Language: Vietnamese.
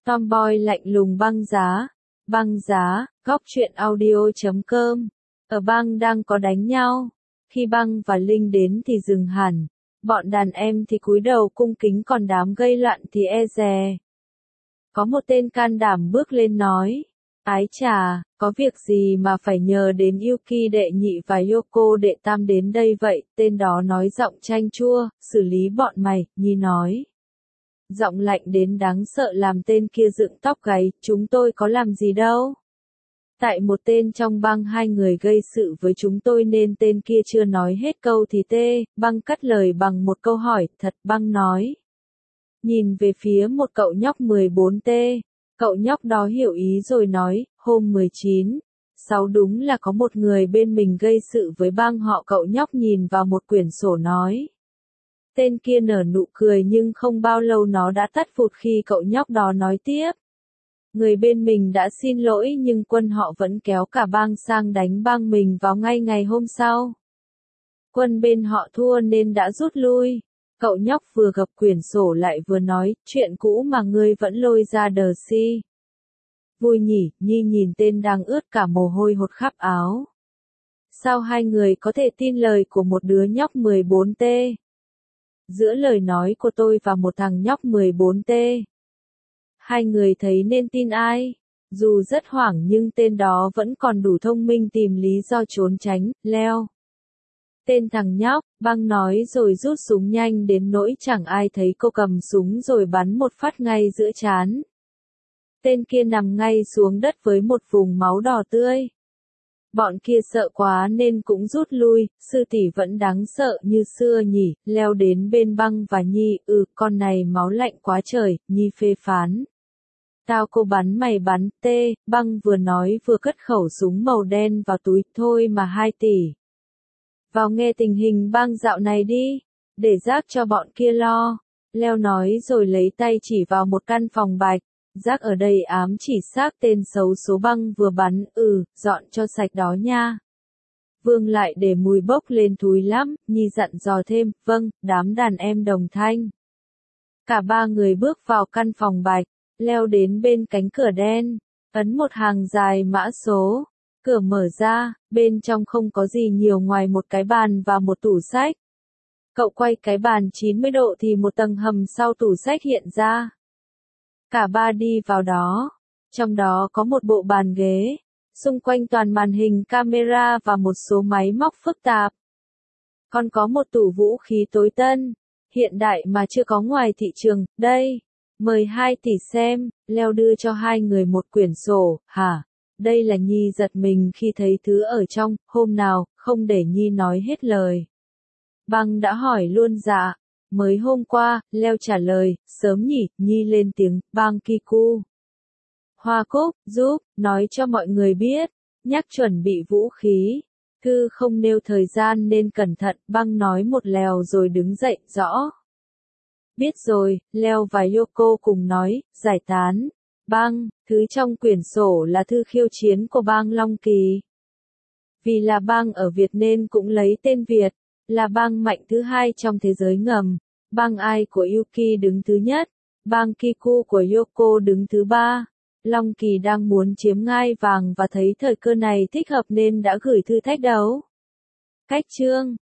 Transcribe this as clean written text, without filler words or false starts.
Tomboy lạnh lùng băng giá, góc truyện audio.com. Ở bang đang có đánh nhau. Khi băng và Linh đến thì dừng hẳn. Bọn đàn em thì cúi đầu cung kính, còn đám gây loạn thì e dè. Có một tên can đảm bước lên nói. Ái chà, có việc gì mà phải nhờ đến Yuki đệ nhị và Yoko đệ tam đến đây vậy? Tên đó nói giọng chanh chua. Xử lý bọn mày, Nhi nói. Giọng lạnh đến đáng sợ làm tên kia dựng tóc gáy. Chúng tôi có làm gì đâu. Tại một tên trong băng hai người gây sự với chúng tôi nên tên kia chưa nói hết câu thì băng cắt lời bằng một câu hỏi. Thật, băng nói. Nhìn về phía một cậu nhóc 14T. Cậu nhóc đó hiểu ý rồi nói, hôm 19/6 đúng là có một người bên mình gây sự với băng họ. Cậu nhóc nhìn vào một quyển sổ nói. Tên kia nở nụ cười nhưng không bao lâu nó đã tắt phụt khi cậu nhóc đó nói tiếp. Người bên mình đã xin lỗi nhưng quân họ vẫn kéo cả bang sang đánh bang mình vào ngay ngày hôm sau. Quân bên họ thua nên đã rút lui. Cậu nhóc vừa gập quyển sổ lại vừa nói, chuyện cũ mà ngươi vẫn lôi ra đờ si. Vui nhỉ, Nhi nhìn tên đang ướt cả mồ hôi hột khắp áo. Sao hai người có thể tin lời của một đứa nhóc 14T? Giữa lời nói của tôi và một thằng nhóc 14T. Hai người thấy nên tin ai? Dù rất hoảng nhưng tên đó vẫn còn đủ thông minh tìm lý do trốn tránh, leo. Tên thằng nhóc, băng nói rồi rút súng nhanh đến nỗi chẳng ai thấy cô cầm súng rồi bắn một phát ngay giữa trán. Tên kia nằm ngay xuống đất với một vùng máu đỏ tươi. Bọn kia sợ quá nên cũng rút lui. Sư tỷ vẫn đáng sợ như xưa nhỉ. Leo đến bên băng và Nhi. Con này máu lạnh quá trời, Nhi phê phán. Tao cô bắn mày bắn, băng vừa nói vừa cất khẩu súng màu đen vào túi. Thôi mà 2 tỷ. Vào nghe tình hình bang dạo này đi, để rác cho bọn kia lo. Leo nói rồi lấy tay chỉ vào một căn phòng bạch. Rác ở đây ám chỉ xác tên xấu số băng vừa bắn. Dọn cho sạch đó nha. Vương lại để mùi bốc lên thúi lắm. Nhi dặn dò thêm. Vâng, đám đàn em đồng thanh. Cả ba người bước vào căn phòng bạch. Leo đến bên cánh cửa đen. Ấn một hàng dài mã số. Cửa mở ra, bên trong không có gì nhiều ngoài một cái bàn và một tủ sách. Cậu quay cái bàn 90 độ thì một tầng hầm sau tủ sách hiện ra. Cả ba đi vào đó. Trong đó có một bộ bàn ghế. Xung quanh toàn màn hình camera và một số máy móc phức tạp. Còn có một tủ vũ khí tối tân, hiện đại mà chưa có ngoài thị trường. Đây, mời 2 tỷ xem. Leo đưa cho hai người một quyển sổ. Hả? Đây là Nhi giật mình khi thấy thứ ở trong. Hôm nào, không để Nhi nói hết lời. Băng đã hỏi luôn. Dạ. Mới hôm qua, Leo trả lời. Sớm nhỉ, Nhi lên tiếng. Bang Kiku. Hoa Cúc, giúp, nói cho mọi người biết. Nhắc chuẩn bị vũ khí. Cứ không nêu thời gian nên cẩn thận. Băng nói một lèo rồi đứng dậy. Rõ. Biết rồi, Leo và Yoko cùng nói. Giải tán. Băng, thứ trong quyển sổ là thư khiêu chiến của bang Long Kỳ. Vì là bang ở Việt nên cũng lấy tên Việt, là bang mạnh thứ hai trong thế giới ngầm. Bang Ai của Yuki đứng thứ nhất, bang Kiku của Yoko đứng thứ ba. Long Kỳ đang muốn chiếm ngai vàng và thấy thời cơ này thích hợp nên đã gửi thử thách đấu. Cách chương